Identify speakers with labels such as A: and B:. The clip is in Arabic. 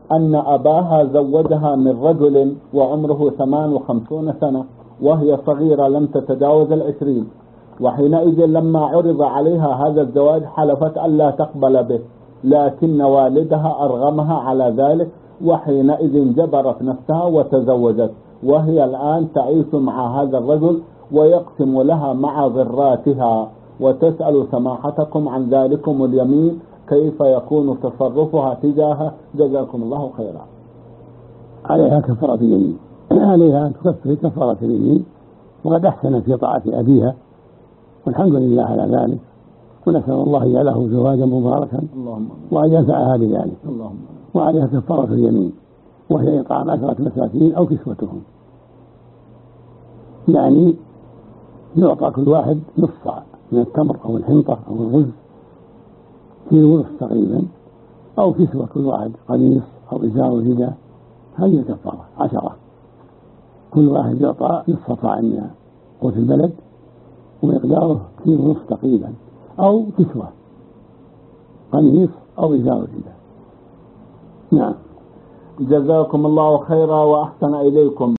A: أن أباها زوجها من رجل وعمره 58 سنة وهي صغيرة لم تتجاوز 20، وحينئذ لما عرض عليها هذا الزواج حلفت ألا تقبل به، لكن والدها أرغمها على ذلك، وحينئذ جبرت نفسها وتزوجت، وهي الآن تعيش مع هذا الرجل ويقسم لها مع ضراتها. وتسأل سماحتكم عن ذلكم اليمين كيف يكون تصرفها تجاهه، جزاكم الله خيرا.
B: عليها كفارة اليمين، عليها أن تكفر كفارة اليمين، وقد أحسنت في طاعة أبيها والحمد لله على ذلك، ونسأل الله أن يجعله زواجا مباركا وأن ينفعها بذلك. وعليها كفارة اليمين وهي إطعام 10 مساكين أو كسوتهم، يعني يعطى كل واحد نصف صاع من التمر أو الحنطة أو الرز، كيلو ونصف تقريبا، أو كسوة كل واحد قميص أو إزار ورداء. هذه الكفارة 10، كل واحد يعطى نصف صاع من قوت البلد ومقداره كيلو ونصف تقريبا، أو كسوة قميص أو إزار ورداء. نعم.
A: جزاكم الله خيرا وأحسن إليكم.